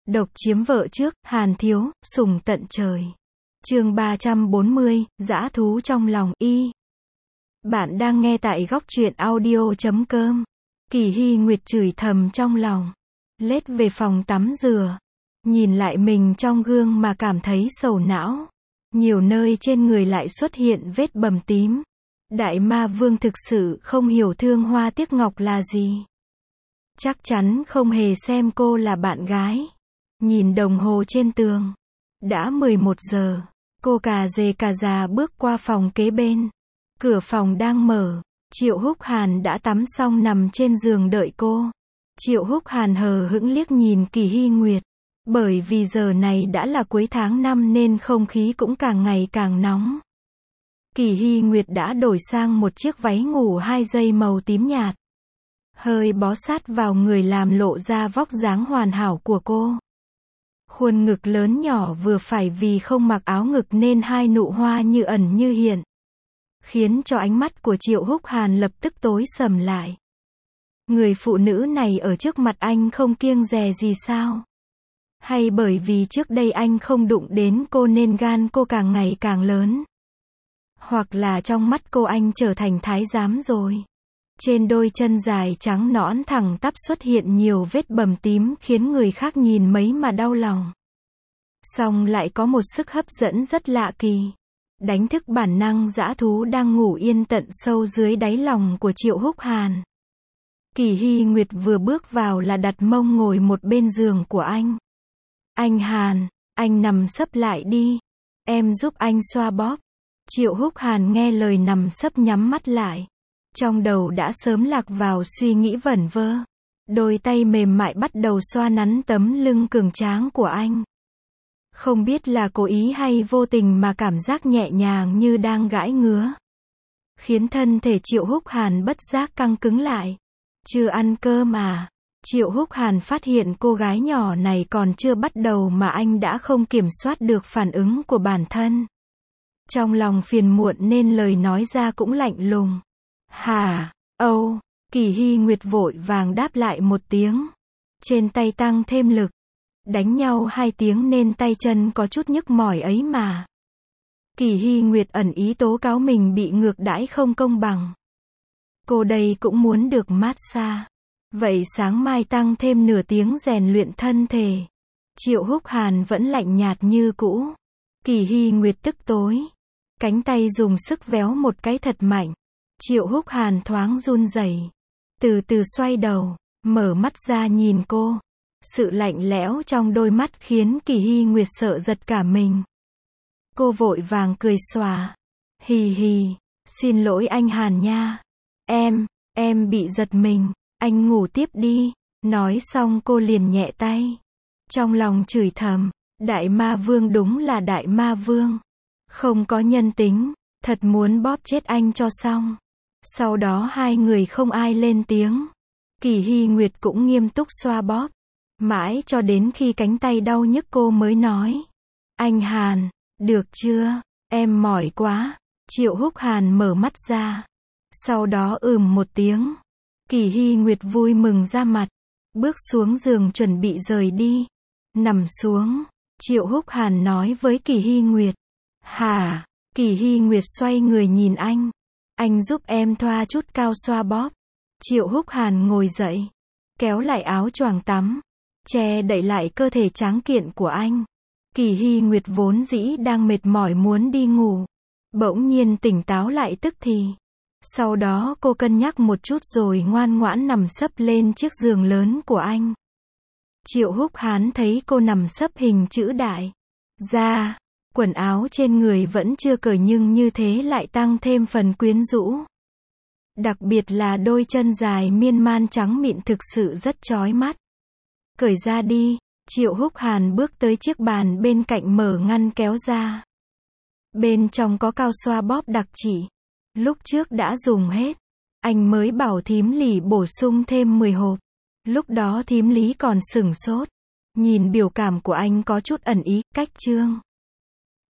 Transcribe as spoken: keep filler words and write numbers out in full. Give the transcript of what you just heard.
Độc chiếm vợ trước, Hàn thiếu, sủng tận trời. Chương ba trăm bốn mươi, dã thú trong lòng, y. Bạn đang nghe tại góc truyện audio chấm com. Kỳ Hy Nguyệt chửi thầm trong lòng. Lết về phòng tắm rửa. Nhìn lại mình trong gương mà cảm thấy sầu não. Nhiều nơi trên người lại xuất hiện vết bầm tím. Đại ma vương thực sự không hiểu thương hoa tiếc ngọc là gì. Chắc chắn không hề xem cô là bạn gái. Nhìn đồng hồ trên tường. Đã mười một giờ. Cô cà rề cà già bước qua phòng kế bên. Cửa phòng đang mở. Triệu Húc Hàn đã tắm xong nằm trên giường đợi cô. Triệu Húc Hàn hờ hững liếc nhìn Kỳ Hy Nguyệt. Bởi vì giờ này đã là cuối tháng năm nên không khí cũng càng ngày càng nóng. Kỳ Hy Nguyệt đã đổi sang một chiếc váy ngủ hai dây màu tím nhạt. Hơi bó sát vào người làm lộ ra vóc dáng hoàn hảo của cô. Khuôn ngực lớn nhỏ vừa phải vì không mặc áo ngực nên hai nụ hoa như ẩn như hiện. Khiến cho ánh mắt của Triệu Húc Hàn lập tức tối sầm lại. Người phụ nữ này ở trước mặt anh không kiêng dè gì sao? Hay bởi vì trước đây anh không đụng đến cô nên gan cô càng ngày càng lớn? Hoặc là trong mắt cô anh trở thành thái giám rồi? Trên đôi chân dài trắng nõn thẳng tắp xuất hiện nhiều vết bầm tím khiến người khác nhìn mấy mà đau lòng. Song lại có một sức hấp dẫn rất lạ kỳ. Đánh thức bản năng dã thú đang ngủ yên tận sâu dưới đáy lòng của Triệu Húc Hàn. Kỳ Hy Nguyệt vừa bước vào là đặt mông ngồi một bên giường của anh. Anh Hàn, anh nằm sấp lại đi. Em giúp anh xoa bóp. Triệu Húc Hàn nghe lời nằm sấp nhắm mắt lại. Trong đầu đã sớm lạc vào suy nghĩ vẩn vơ. Đôi tay mềm mại bắt đầu xoa nắn tấm lưng cường tráng của anh. Không biết là cố ý hay vô tình mà cảm giác nhẹ nhàng như đang gãi ngứa. Khiến thân thể Triệu Húc Hàn bất giác căng cứng lại. Chưa ăn cơm mà. Triệu Húc Hàn phát hiện cô gái nhỏ này còn chưa bắt đầu mà anh đã không kiểm soát được phản ứng của bản thân. Trong lòng phiền muộn nên lời nói ra cũng lạnh lùng. Hả, âu, Kỳ Hy Nguyệt vội vàng đáp lại một tiếng. Trên tay tăng thêm lực. Đánh nhau hai tiếng nên tay chân có chút nhức mỏi ấy mà. Kỳ Hy Nguyệt ẩn ý tố cáo mình bị ngược đãi không công bằng. Cô đây cũng muốn được massage. Vậy sáng mai tăng thêm nửa tiếng rèn luyện thân thể. Triệu Húc Hàn vẫn lạnh nhạt như cũ. Kỳ Hy Nguyệt tức tối. Cánh tay dùng sức véo một cái thật mạnh. Triệu Húc Hàn thoáng run rẩy. Từ từ xoay đầu. Mở mắt ra nhìn cô. Sự lạnh lẽo trong đôi mắt khiến Kỳ Hy Nguyệt sợ giật cả mình. Cô vội vàng cười xòa. Hì hì. Xin lỗi anh Hàn nha. Em, em bị giật mình. Anh ngủ tiếp đi. Nói xong cô liền nhẹ tay. Trong lòng chửi thầm. Đại ma vương đúng là đại ma vương. Không có nhân tính. Thật muốn bóp chết anh cho xong. Sau đó hai người không ai lên tiếng. Kỳ Hy Nguyệt cũng nghiêm túc xoa bóp. Mãi cho đến khi cánh tay đau nhức cô mới nói. Anh Hàn, được chưa? Em mỏi quá. Triệu Húc Hàn mở mắt ra. Sau đó ừm một tiếng. Kỳ Hy Nguyệt vui mừng ra mặt. Bước xuống giường chuẩn bị rời đi. Nằm xuống. Triệu Húc Hàn nói với Kỳ Hy Nguyệt. Hả? Kỳ Hy Nguyệt xoay người nhìn anh. Anh giúp em thoa chút cao xoa bóp. Triệu Húc Hàn ngồi dậy. Kéo lại áo choàng tắm. Che đậy lại cơ thể tráng kiện của anh. Kỳ Hy Nguyệt vốn dĩ đang mệt mỏi muốn đi ngủ. Bỗng nhiên tỉnh táo lại tức thì. Sau đó cô cân nhắc một chút rồi ngoan ngoãn nằm sấp lên chiếc giường lớn của anh. Triệu Húc Hàn thấy cô nằm sấp hình chữ đại. Da, quần áo trên người vẫn chưa cởi nhưng như thế lại tăng thêm phần quyến rũ. Đặc biệt là đôi chân dài miên man trắng mịn thực sự rất chói mắt. Cởi ra đi. Triệu Húc Hàn bước tới chiếc bàn bên cạnh mở ngăn kéo ra. Bên trong có cao xoa bóp đặc chỉ. Lúc trước đã dùng hết. Anh mới bảo thím Lý bổ sung thêm mười hộp. Lúc đó thím Lý còn sửng sốt. Nhìn biểu cảm của anh có chút ẩn ý, cách trương.